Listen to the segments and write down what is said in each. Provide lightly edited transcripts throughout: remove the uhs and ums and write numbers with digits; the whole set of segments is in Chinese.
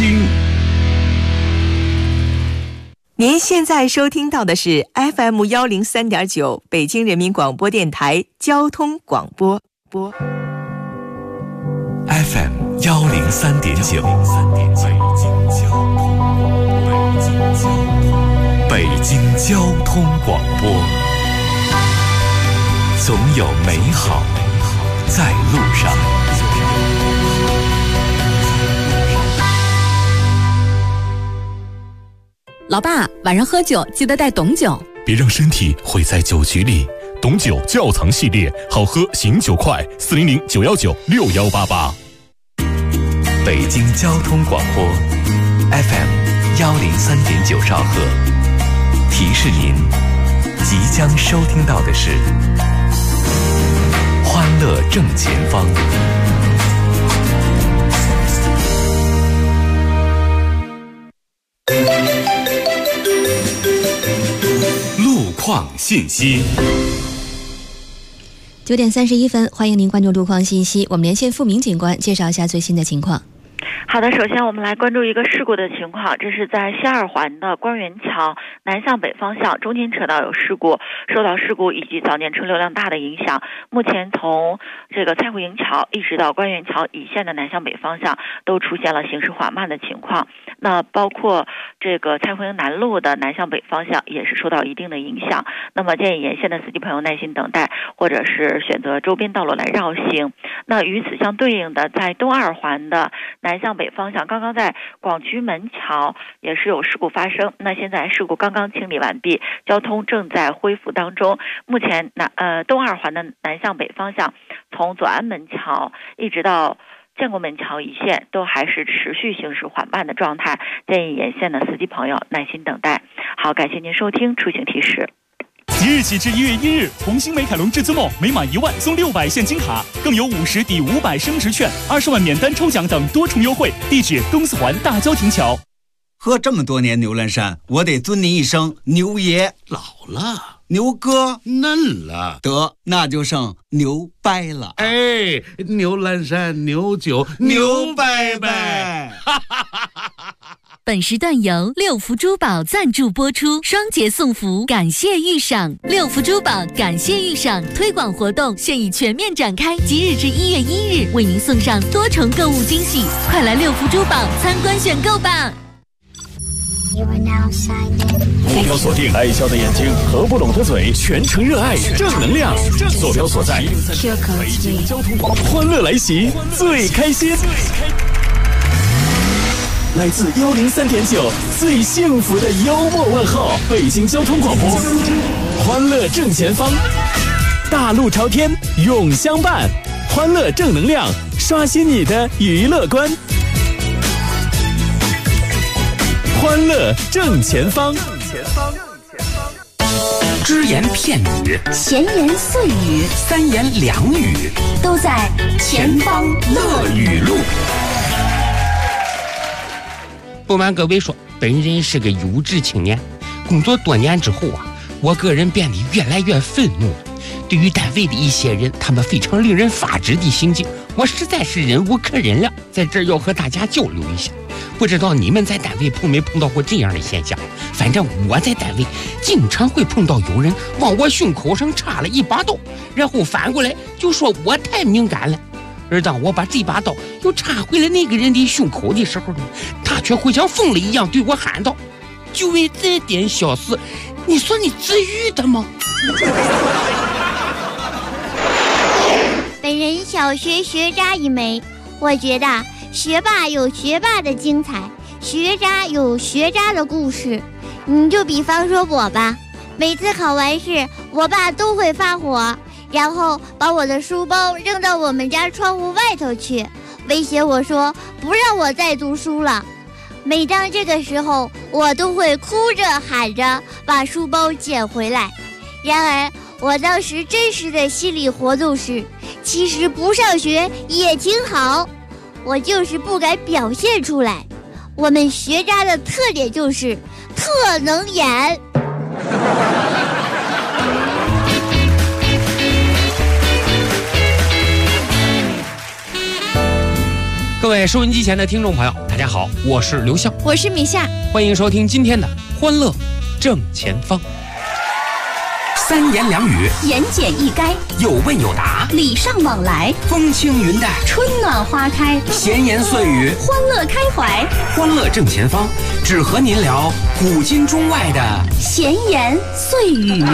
京。 您现在收听到的是 FM103.9 北京人民广播电台交通广播。 FM103.9 北京交通广播，总有美好在路上。 老爸，晚上喝酒记得带董酒， 别让身体毁在酒局里。董酒窖藏系列，好喝醒酒快，400-919-6188。北京交通广播 FM103.9兆赫，提示您即将收听到的是欢乐正前方。路况信息。 9点31分，欢迎您关注路况信息。我们连线付明警官，介绍一下最新的情况。 好的，首先我们来关注一个事故的情况，这是在西二环的官园桥南向北方向中间车道有事故，受到事故以及早年车流量大的影响，目前从这个蔡湖营桥一直到官园桥以线的南向北方向都出现了行驶缓慢的情况，那包括这个蔡湖营南路的南向北方向也是受到一定的影响，那么建议沿线的司机朋友耐心等待，或者是选择周边道路来绕行。那与此相对应的，在东二环的南向北方向，刚刚在广渠门桥也是有事故发生，那现在事故刚刚清理完毕，交通正在恢复当中。目前东二环的南向北方向，从左安门桥一直到建国门桥一线都还是持续行驶缓慢的状态，建议沿线的司机朋友耐心等待。好，感谢您收听出行提示。 即日起至1月1日，红星美凯龙至尊梦每满1万送600现金卡，更有50抵500升值券、20万免单抽奖等多重优惠。地址东四环大郊亭桥。 喝这么多年牛栏山，我得尊您一声牛爷。 老了， 牛哥嫩了， 得那就剩牛掰了。 哎，牛栏山牛酒牛掰掰。 本时段由六福珠宝赞助播出，双节送福，感谢遇赏。六福珠宝感谢遇赏推广活动现已全面展开，即日至1月1日，为您送上多重购物惊喜，快来六福珠宝参观选购吧！ 目标锁定爱笑的眼睛，合不拢的嘴，全程热爱正能量。坐标所在北京交通广播，欢乐来袭，最开心。来自103.9最幸福的幽默问候，北京交通广播，欢乐正前方，大路朝天永相伴，欢乐正能量，刷新你的娱乐观，欢乐正前方。 只言片语， 闲言碎语， 三言两语， 都在前方乐语录。 不瞒各位说，本人是个优质青年，工作多年之后啊，我个人变得越来越愤怒了。对于单位的一些人，他们非常令人发指的行径，我实在是忍无可忍了，在这儿要和大家交流一下。不知道你们在单位碰没碰到过这样的现象？反正我在单位经常会碰到有人往我胸口上插了一把刀，然后反过来就说我太敏感了。而当我把这把刀又插回了那个人的胸口的时候呢，他却会像疯了一样对我喊道：“就为这点小事，你说你至于的吗？” 本人小学学渣一枚，我觉得学霸有学霸的精彩，学渣有学渣的故事。你就比方说我吧，每次考完试，我爸都会发火，然后把我的书包扔到我们家窗户外头去，威胁我说不让我再读书了。每当这个时候，我都会哭着喊着把书包捡回来。然而我当时真实的心理活动是，其实不上学也挺好，我就是不敢表现出来。我们学渣的特点就是特能演。 各位收音机前的听众朋友，大家好，我是刘笑， 我是米夏， 欢迎收听今天的欢乐正前方。三言两语， 言简意赅， 有问有答， 礼尚往来， 风轻云淡， 春暖花开， 闲言碎语， 欢乐开怀。 欢乐正前方，只和您聊古今中外的闲言碎语。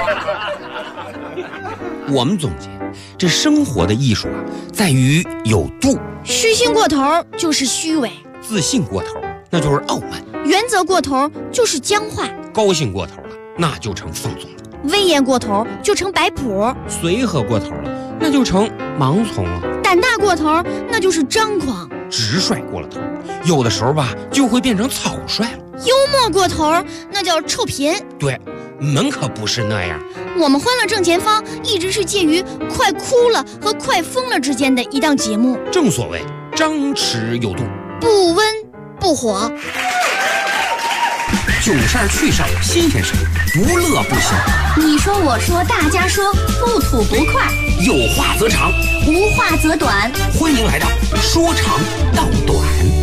我们总结，这生活的艺术啊，在于有度。 虚心过头就是虚伪， 自信过头那就是傲慢， 原则过头就是僵化， 高兴过头了那就成放纵了， 威严过头就成摆谱， 随和过头了那就成盲从了， 胆大过头那就是张狂， 直率过了头有的时候吧就会变成草率了， 幽默过头那叫臭贫。 对，我们可不是那样。 我们欢乐正前方一直是介于快哭了和快疯了之间的一档节目， 正所谓张弛有度， 不温不火， 囧事儿趣事儿新鲜事儿，不乐不行。 你说我说大家说，不吐不快， 有话则长， 无话则短。 欢迎来到说长道短。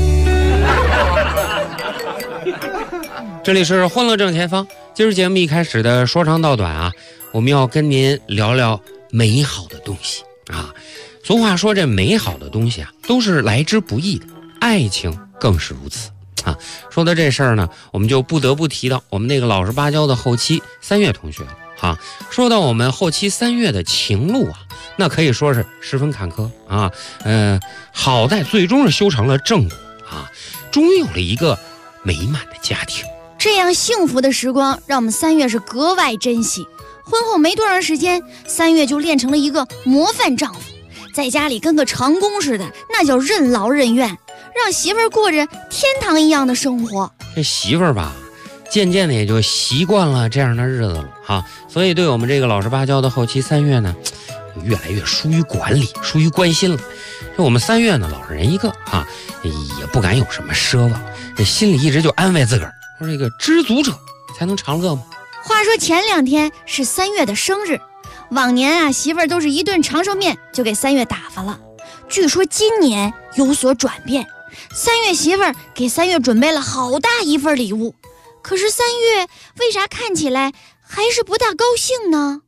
这里是欢乐正前方，今儿节目一开始的说长道短啊，我们要跟您聊聊美好的东西啊。俗话说，这美好的东西啊，都是来之不易的，爱情更是如此啊。说到这事儿呢，我们就不得不提到我们那个老实巴交的后期三月同学了啊。说到我们后期三月的情路啊，那可以说是十分坎坷啊。好在最终是修成了正果啊，终于有了一个美满的家庭。 这样幸福的时光让我们三月是格外珍惜。婚后没多长时间，三月就练成了一个模范丈夫，在家里跟个长工似的，那叫任劳任怨，让媳妇儿过着天堂一样的生活。 这媳妇儿吧，渐渐的也就习惯了这样的日子了啊，所以对我们这个老实巴交的后期三月呢，越来越疏于管理，疏于关心了。就我们三月呢，老实人一个啊，也不敢有什么奢望，这心里一直就安慰自个儿，说这个知足者才能常乐嘛。 话说前2天是三月的生日，往年啊，媳妇儿都是一顿长寿面就给三月打发了。据说今年有所转变，三月媳妇儿给三月准备了好大一份礼物。可是三月为啥看起来还是不大高兴呢？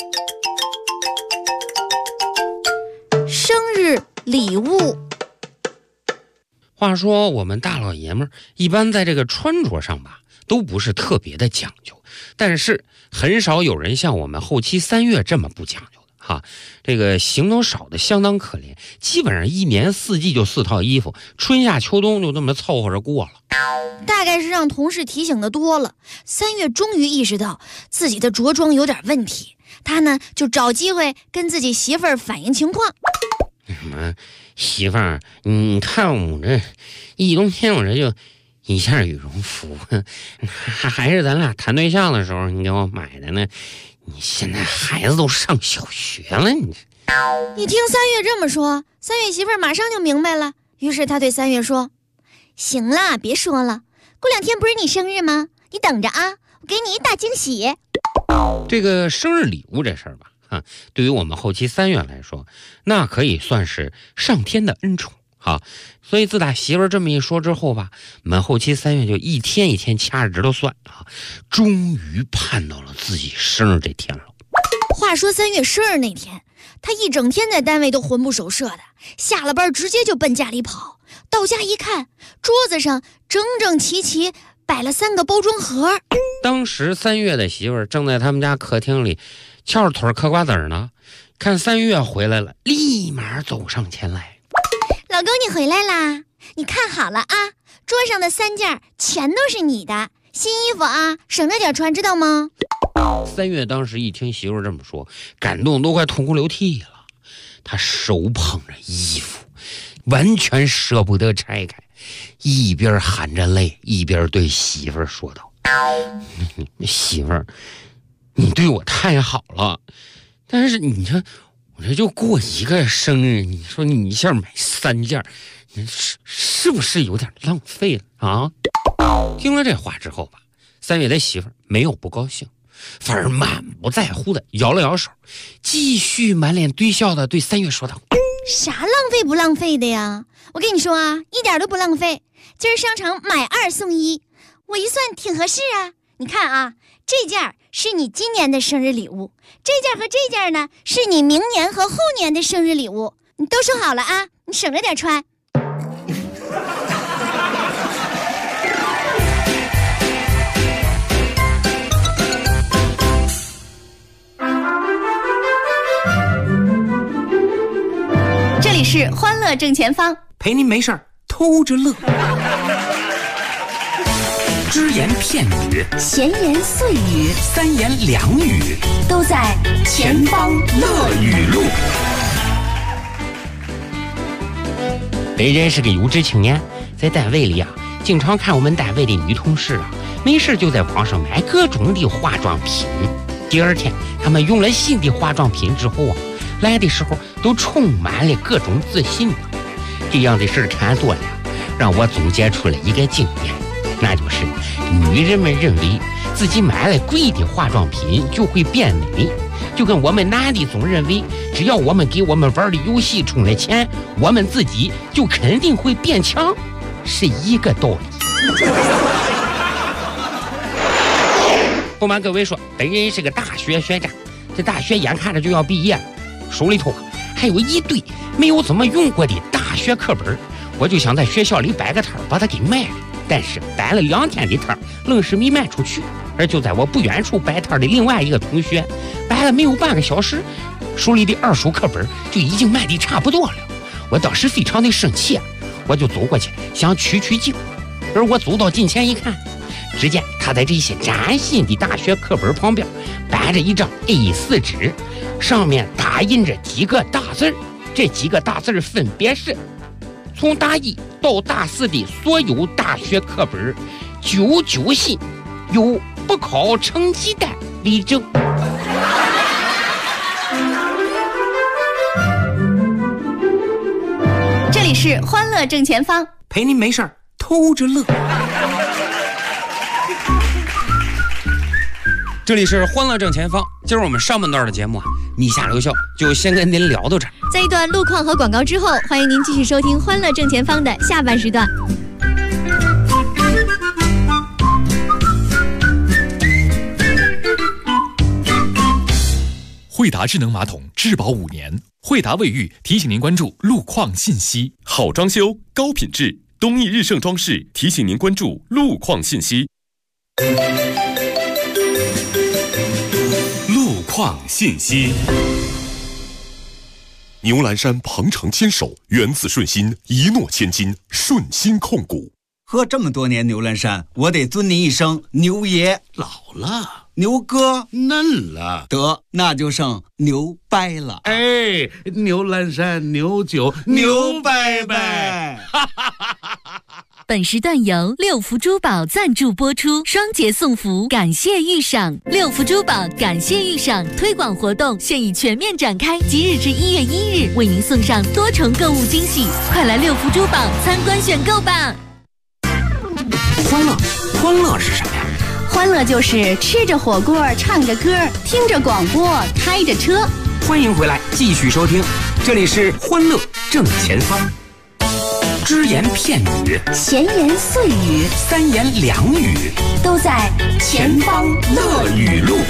生日礼物。 话说我们大老爷们儿一般在这个穿着上吧，都不是特别的讲究，但是很少有人像我们后期三月这么不讲究的哈。这个行头少的相当可怜，基本上一年四季就4套衣服，春夏秋冬就这么凑合着过了。 大概是让同事提醒的多了，三月终于意识到自己的着装有点问题，他呢就找机会跟自己媳妇儿反映情况。 什么媳妇儿，你看我这一冬天我这就一件羽绒服，还是咱俩谈对象的时候你给我买的呢，你现在孩子都上小学了，你听三月这么说，三月媳妇儿马上就明白了，于是他对三月说：行了，别说了，过2天不是你生日吗？你等着啊，我给你一大惊喜。 这个生日礼物这事儿吧，对于我们后期三月来说，那可以算是上天的恩宠啊。所以自打媳妇儿这么一说之后吧，我们后期三月就一天一天掐着指头算啊，终于盼到了自己生日这天了。 话说三月生日那天，他一整天在单位都魂不守舍的，下了班直接就奔家里跑。到家一看，桌子上整整齐齐摆了3个包装盒。 当时三月的媳妇儿正在他们家客厅里翘着腿嗑瓜子呢，看三月回来了，立马走上前来。 老公，你回来啦，你看好了啊，桌上的3件全都是你的新衣服啊，省着点穿，知道吗？ 三月当时一听媳妇儿这么说，感动都快痛哭流涕了，他手捧着衣服，完全舍不得拆开，一边含着泪一边对媳妇儿说道：媳妇儿，你对我太好了，但是你这我这就过一个生日，你说你一下买3件，你是不是有点浪费了啊？听了这话之后吧，三月的媳妇儿没有不高兴，反而满不在乎的摇了摇手，继续满脸堆笑的对三月说道： 啥浪费不浪费的呀？我跟你说啊，一点都不浪费。今儿商场买2送1，我一算挺合适啊。你看啊，这件是你今年的生日礼物，这件和这件呢是你明年和后年的生日礼物。你都说好了啊，你省着点穿。 这里是欢乐正前方， 陪您没事儿偷着乐。只言片语， 闲言碎语， 三言两语， 都在前方乐语录。 本人是个有志青年，在单位里啊，经常看我们单位的女同事啊，没事就在网上买各种的化妆品。第二天，他们用了新的化妆品之后啊，来的时候都充满了各种自信。这样的事看多了，让我总结出了一个经验，那就是女人们认为自己买了贵的化妆品就会变美，就跟我们男的总认为只要我们给我们玩的游戏充了钱，我们自己就肯定会变强，是一个道理。不瞒各位说，本人是个大学学渣，这大学眼看着就要毕业了，手里头还有一堆没有怎么用过的大学课本，我就想在学校里摆个摊把它给卖了。但是摆了2天的摊愣是没卖出去。而就在我不远处摆摊的另外一个同学，摆了没有半个小时，手里的2手课本就已经卖的差不多了。我当时非常的生气啊，我就走过去想取经。而我走到近前一看，只见他在这些崭新的大学课本旁边摆着一张 A4 纸，上面打印着几个大字，这几个大字分别是：从大1到大4的所有大学课本99新，由不考成绩单为证。 这里是欢乐正前方， 陪您没事儿偷着乐。这里是欢乐正前方，今儿我们上半段的节目啊，米下留校就先跟您聊到这儿。 在一段路况和广告之后，欢迎您继续收听欢乐正前方的下半时段。 惠达智能马桶质保5年，惠达卫浴提醒您关注路况信息。好装修，高品质，东益日盛装饰提醒您关注路况信息。路况信息。牛栏山鹏程牵手，缘字顺心，一诺千金，顺心控股。 喝这么多年牛栏山，我得尊您一声牛爷。 老了， 牛哥嫩了， 得那就剩牛掰了。 哎，牛栏山牛酒牛掰掰。 本时段由六福珠宝赞助播出，双节送福，感谢预赏。六福珠宝感谢预赏推广活动现已全面展开，即日至1月1日，为您送上多重购物惊喜，快来六福珠宝参观选购吧！ 欢乐是什么呀？ 欢乐就是吃着火锅，唱着歌，听着广播，开着车。 欢迎回来，继续收听，这里是欢乐正前方。只言片语， 闲言碎语， 三言两语， 都在前方乐语录。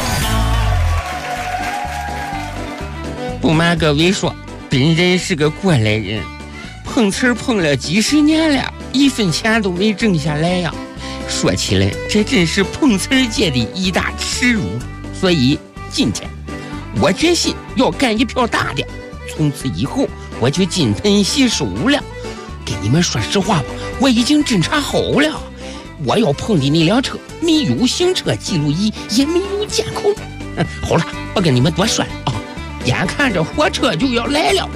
不瞒各位说，本人是个过来人，碰瓷碰了几十年了，1分钱都没挣下来呀。说起来，这真是碰瓷界的一大耻辱。所以今天我决心要干一票大的，从此以后我就金盆洗手了。跟你们说实话吧，我已经侦查好了，我要碰的那辆车没有行车记录仪，也没有监控。好了，不跟你们多说了啊，眼看着火车就要来了。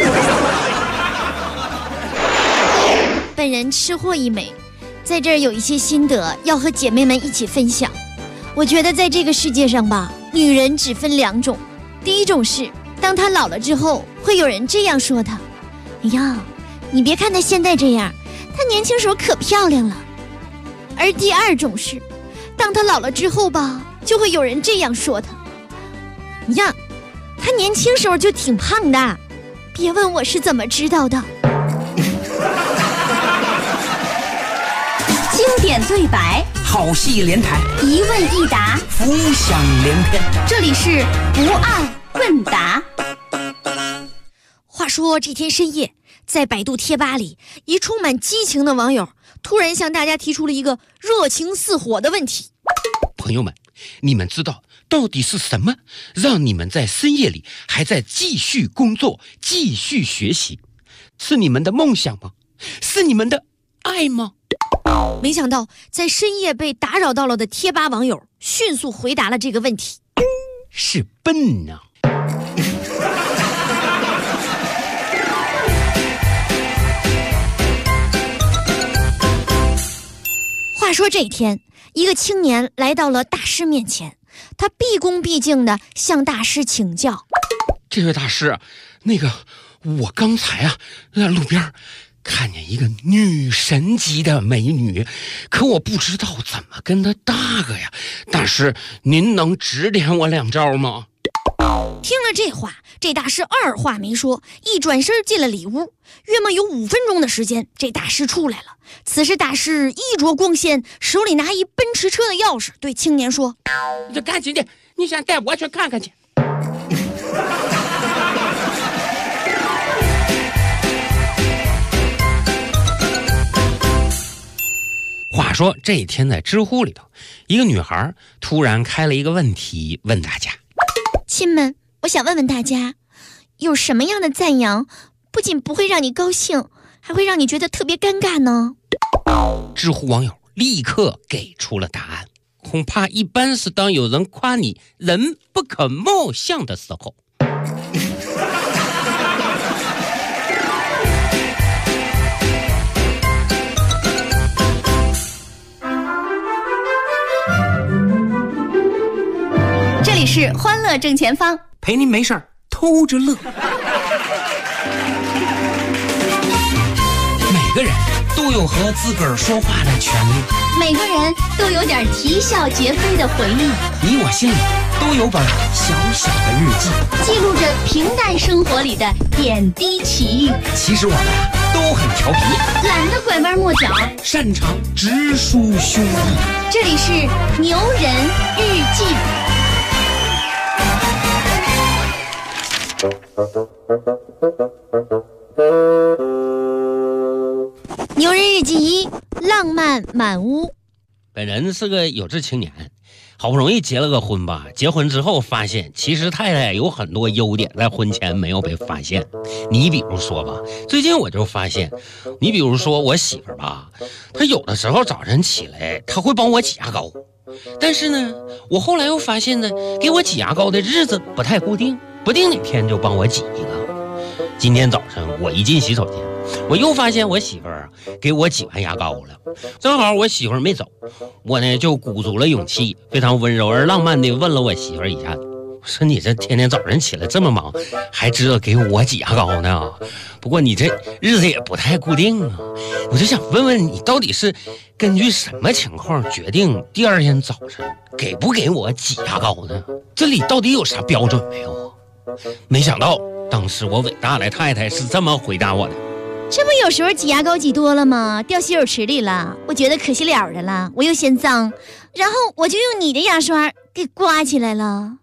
本人吃货一枚，在这儿有一些心得要和姐妹们一起分享。我觉得在这个世界上吧，女人只分2种，第一种是当她老了之后，会有人这样说她：哎呀，你别看她现在这样，她年轻时候可漂亮了。而第2种是当她老了之后吧，就会有人这样说她：呀，她年轻时候就挺胖的。 别问我是怎么知道的。 经典对白， 好戏连台， 一问一答， 浮想联翩。 这里是不二问答。 话说这天深夜，在百度贴吧里，一充满激情的网友突然向大家提出了一个热情似火的问题： 朋友们，你们知道到底是什么让你们在深夜里还在继续工作、继续学习？是你们的梦想吗？是你们的爱吗？ 没想到在深夜被打扰到了的贴吧网友迅速回答了这个问题： 是笨啊。 话说这一天，一个青年来到了大师面前，他毕恭毕敬地向大师请教： 这位大师，我刚才在路边看见一个女神级的美女，可我不知道怎么跟她搭个呀。大师，您能指点我两招吗？ 听了这话，这大师二话没说，一转身进了里屋。约莫有5分钟的时间，这大师出来了。此时大师衣着光鲜，手里拿一奔驰车的钥匙，对青年说： 你赶紧的，你先带我去看看去。话说这一天在知乎里头，一个女孩突然开了一个问题问大家： 亲们，我想问问大家，有什么样的赞扬不仅不会让你高兴，还会让你觉得特别尴尬呢？ 知乎网友立刻给出了答案，恐怕一般是当有人夸你人不可貌相的时候。 这里是欢乐正前方， 陪您没事儿偷着乐。每个人都有和自个儿说话的权利， 每个人都有点啼笑皆非的回忆， 你我心里都有本小小的日记， 记录着平淡生活里的点滴奇遇。 其实我们都很调皮， 懒得拐弯抹角， 擅长直抒胸臆。 这里是牛人日记。 牛人日记1：浪漫满屋。 本人是个有志青年，好不容易结了个婚吧，结婚之后发现其实太太有很多优点在婚前没有被发现。你比如说吧，最近我就发现，你比如说我媳妇儿吧，她有的时候早晨起来她会帮我挤牙膏，但是呢我后来又发现呢，给我挤牙膏的日子不太固定，不定哪天就帮我挤一个。今天早晨我一进洗手间，我又发现我媳妇儿给我挤完牙膏了，正好我媳妇儿没走，我呢就鼓足了勇气，非常温柔而浪漫地问了我媳妇儿一下，我说你这天天早晨起来这么忙，还知道给我挤牙膏呢？不过你这日子也不太固定啊，我就想问问你，到底是根据什么情况决定第二天早晨给不给我挤牙膏呢？这里到底有啥标准没有啊？没想到当时我伟大的太太是这么回答我的： 这不有时候挤牙膏挤多了吗？掉洗手池里了，我觉得可惜了的了，我又嫌脏，然后我就用你的牙刷给刮起来了。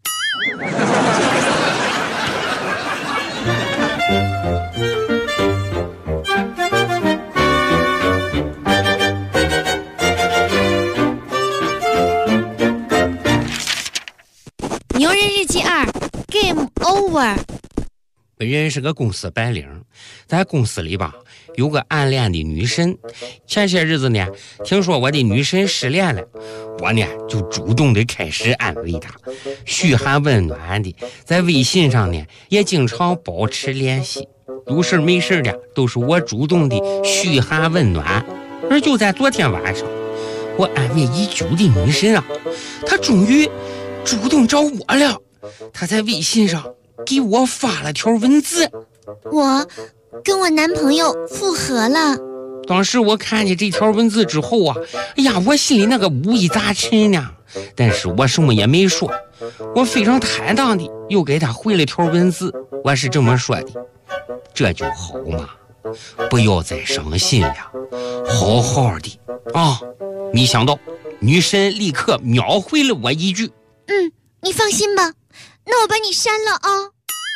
牛人日记2 Game Over。 本人是个公司白领，在公司里吧有个暗恋的女神。前些日子呢，听说我的女神失恋了，我呢就主动的开始安慰她，嘘寒问暖的，在微信上呢也经常保持联系，有事没事的都是我主动的嘘寒问暖。而就在昨天晚上，我安慰已久的女神啊，她终于主动找我了。她在微信上给我发了条文字： 我跟我男朋友复合了。 当时我看见这条文字之后啊，哎呀，我心里那个五味杂陈呢，但是我什么也没说，我非常坦荡的又给他回了条文字，我是这么说的： 这就好嘛，不要再伤心了，好好的啊！没想到女神立刻秒回了我一句：“ 你放心吧，那我把你删了啊。”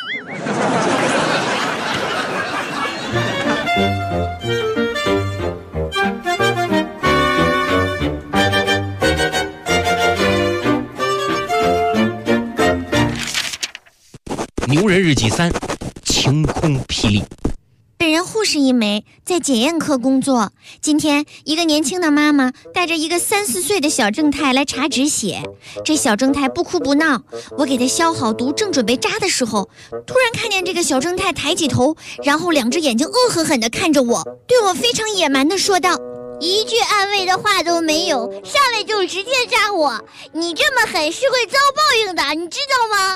牛人日记3，晴空霹雳。 本人护士一枚，在检验科工作。今天，一个年轻的妈妈带着一个3、4岁的小正太来查止血。这小正太不哭不闹，我给他消好毒，正准备扎的时候，突然看见这个小正太抬起头，然后2只眼睛恶狠狠地看着我，对我非常野蛮地说道：“一句安慰的话都没有，上来就直接扎我，你这么狠是会遭报应的，你知道吗？”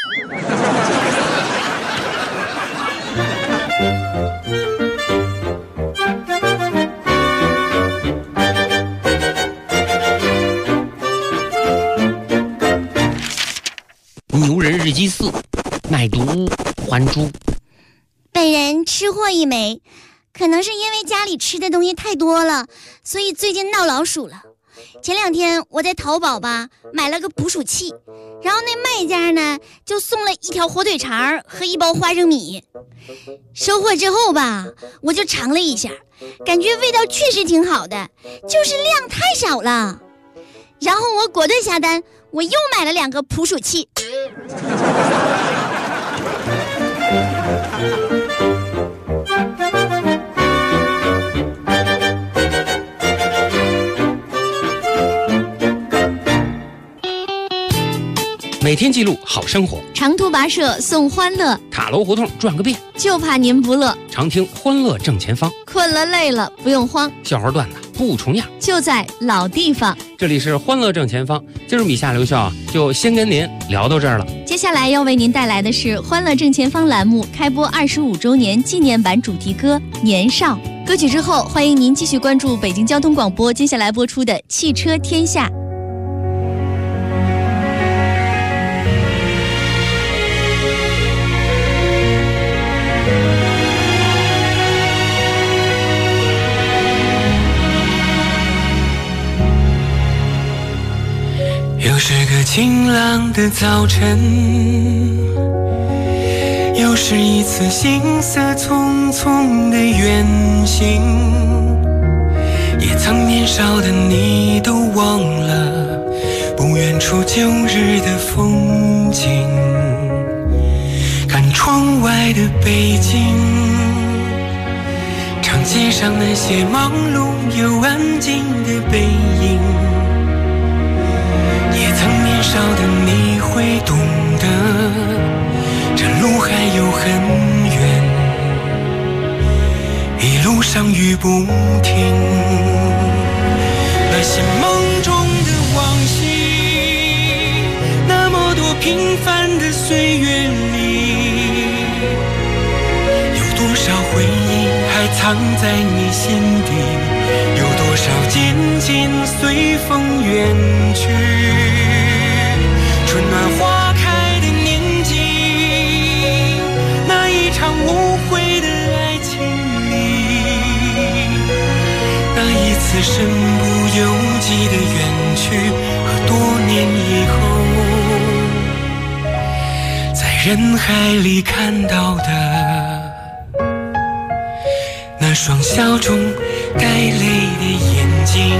牛人日记4，卖毒还珠。 本人吃货一枚，可能是因为家里吃的东西太多了，所以最近闹老鼠了。前2天我在淘宝吧买了个捕鼠器，然后那卖家呢就送了1条火腿肠和1包花生米。收货之后吧，我就尝了一下，感觉味道确实挺好的，就是量太少了。然后我果断下单，我又买了2个捕鼠器。 每天记录好生活， 长途跋涉送欢乐， 塔楼胡同转个遍， 就怕您不乐。 常听欢乐正前方， 困了累了不用慌， 笑话段子不重样， 就在老地方。 这里是欢乐正前方，今儿米夏刘笑就先跟您聊到这儿了。 接下来要为您带来的是欢乐正前方栏目开播25周年纪念版主题歌《年少》。歌曲之后，欢迎您继续关注北京交通广播接下来播出的《汽车天下》。 又是个晴朗的早晨，又是一次行色匆匆的远行，也曾年少的你都忘了不远处旧日的风景。看窗外的北京，长街上那些忙碌又安静的背影，也曾年少的你会懂得，这路还有很远，一路上雨不停。那些梦中的往昔，那么多平凡的岁月里，有多少回忆还藏在你心底，有多少渐渐随风远去。春暖花开的年纪，那一场无悔的爱情里，那一次身不由己的远去，和多年以后在人海里看到的那双笑中带泪的眼睛。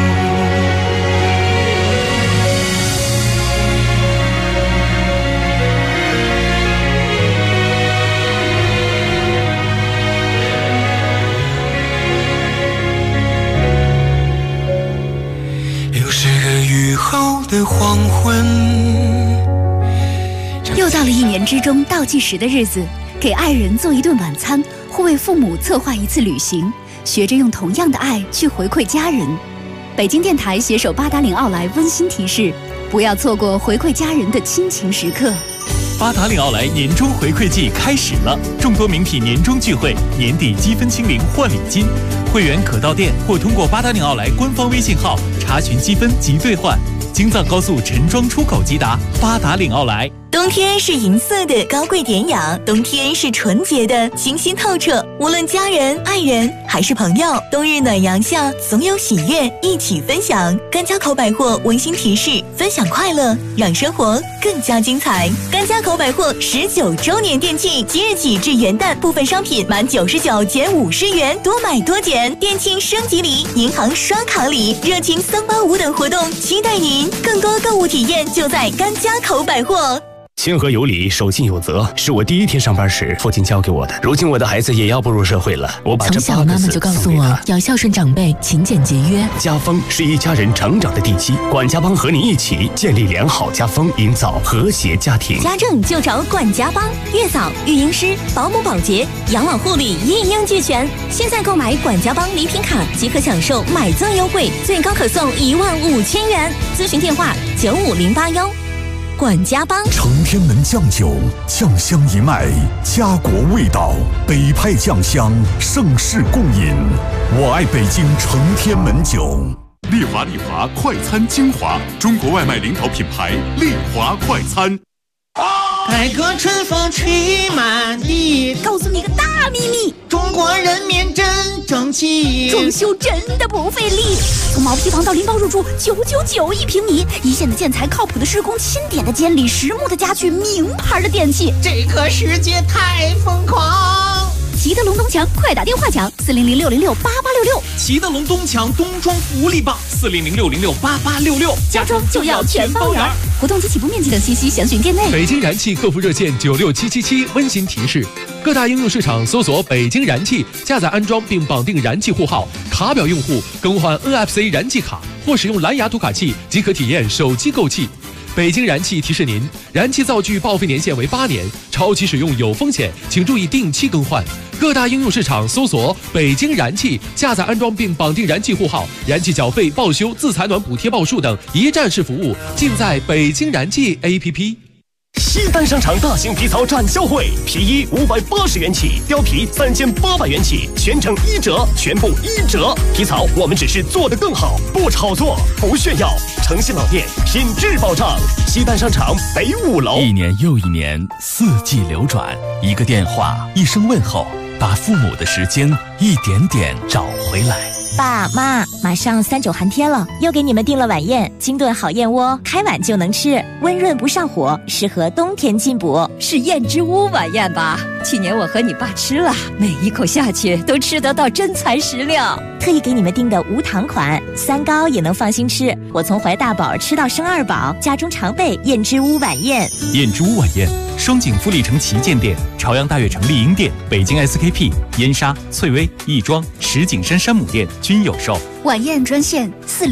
后的黄昏， 又到了1年之中倒计时的日子，给爱人做一顿晚餐，或为父母策划一次旅行，学着用同样的爱去回馈家人。北京电台携手八达岭奥莱温馨提示，不要错过回馈家人的亲情时刻。 八达岭奥莱年终回馈季开始了，众多名品年终聚会，年底积分清零换礼金，会员可到店或通过八达岭奥莱官方微信号查询积分及兑换。京藏高速陈庄出口即达八达岭奥莱。 冬天是银色的高贵典雅，冬天是纯洁的清新透彻。无论家人、爱人还是朋友，冬日暖阳下总有喜悦一起分享。甘家口百货温馨提示：分享快乐，让生活更加精彩。甘家口百货19周年店庆，即日起至元旦，部分商品满99减50元，多买多减。店庆升级礼、银行刷卡礼、热情385等活动，期待您！更多购物体验就在甘家口百货。 亲和有礼，守信有责，是我第一天上班时父亲教给我的。如今我的孩子也要步入社会了，我把这从小妈妈就告诉我要孝顺长辈，勤俭节约。 家风是一家人成长的地基，管家帮和你一起建立良好家风，营造和谐家庭。 家政就找管家帮，月嫂、育婴师、保姆、保洁、养老护理一应俱全。现在购买管家帮礼品卡即可享受买赠优惠，最高可送15000元。咨询电话95081。管家帮承天门酱酒，酱香一脉，家国味道，北派酱香，盛世共饮。我爱北京承天门酒。 丽华快餐精华，中国外卖领导品牌丽华快餐。 改革春风吹满地， 告诉你个大秘密， 中国人民真争气， 装修真的不费力。从毛坯房到拎包入住，9991平米，一线的建材，靠谱的施工，钦点的监理，实木的家具，名牌的电器， 这个世界太疯狂。 齐德龙东墙，快打电话抢400-606-8866。 齐德龙东墙冬装福利棒，400-606-8866， 家装就要全包圆。活动及起步面积等信息详询店内。 北京燃气客服热线96777温馨提示：各大应用市场搜索北京燃气，下载安装并绑定燃气户号，卡表用户更换 NFC 燃气卡或使用蓝牙读卡器即可体验手机购气。北京燃气提示您，燃气灶具报废年限为8年，超期使用有风险，请注意定期更换。各大应用市场搜索北京燃气，下载安装并绑定燃气户号，燃气缴费、报修、自采暖补贴报数等一站式服务尽在北京燃气 APP。 西单商场大型皮草展销会，皮衣580元起，貂皮3800元起，全程1折，全部1折。皮草我们只是做得更好，不炒作，不炫耀，诚信老店，品质保障。西单商场北5楼。 一年又一年，四季流转，一个电话，一声问候，把父母的时间一点点找回来。 爸妈，马上3-9寒天了，又给你们订了晚宴，金炖好燕窝，开碗就能吃，温润不上火，适合冬天进补。 是燕之屋晚宴吧？去年我和你爸吃了，每一口下去都吃得到真材实料。 特意给你们订的无糖款，3高也能放心吃。我从怀大宝吃到生2宝，家中常备燕之屋晚宴。 燕之屋晚宴，双井富力城旗舰店、朝阳大悦城丽婴店、北京 SKP、燕莎、翠微、亦庄、石景山山姆店均有售。 晚宴专线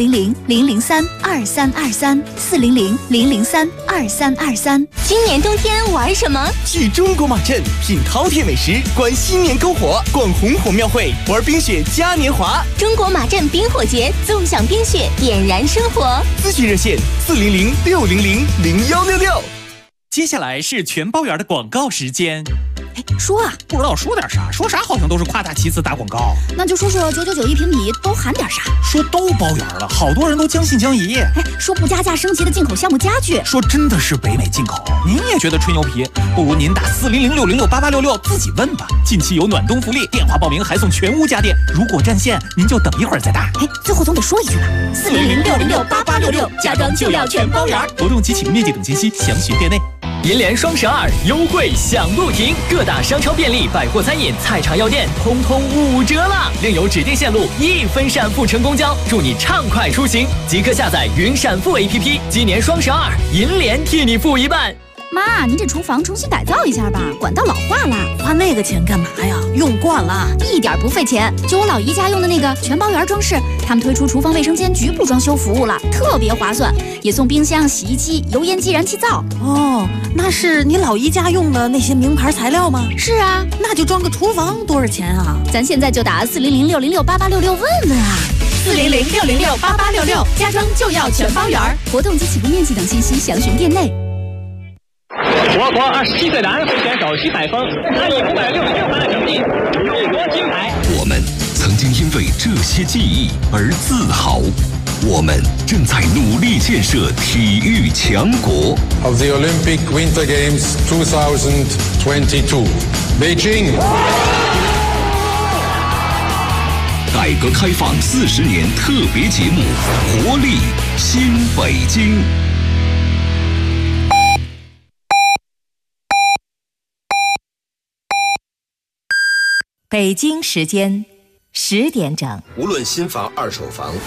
400-003-2323，400-003-2323。 今年冬天玩什么？ 去中国马镇品饕餮美食，观新年篝火，逛红火庙会，玩冰雪嘉年华。 中国马镇冰火节，纵享冰雪，点燃生活。 咨询热线400-600-0166。 接下来是全包圆的广告时间。 说啊， 不知道说点啥，说啥好像都是夸大其词打广告。 那就说说9991平米都含点啥？ 说都包圆了，好多人都将信将疑。 说不加价升级的进口项目家具， 说真的是北美进口，您也觉得吹牛皮？不如您打400-600-8866自己问吧。近期有暖冬福利，电话报名还送全屋家电。如果占线，您就等一会儿再打。 最后总得说一句吧，400-600-8866，家装就要全包圆。 活动及起步面积等信息详询店内。 银联双12优惠享不停，各大商超便利、百货餐饮、菜场药店通通5折啦！另有指定线路1分闪付乘公交，祝你畅快出行！即刻下载云闪付 APP， 今年双12，银联替你付一半。 妈，您这厨房重新改造一下吧，管道老化了。 花那个钱干嘛呀？用惯了， 一点不费钱。就我老姨家用的那个全包圆装饰，他们推出厨房卫生间局部装修服务了，特别划算，也送冰箱、洗衣机、油烟机、燃气灶。 哦，那是你老姨家用的那些名牌材料吗？ 是啊， 那就装个厨房多少钱啊？ 咱现在就打400-600-8866问问啊。 400-600-8866，家装就要全包圆。 活动及起步面积等信息详询店内。 我国27岁的安徽选手徐海峰，他以566分的成绩入夺金牌。 我们曾经因为这些记忆而自豪， 我们正在努力建设体育强国。 Of the Olympic Winter Games 2022, Beijing. 改革开放40年特别节目《活力新北京》。 北京时间10点整。 无论新房、二手房。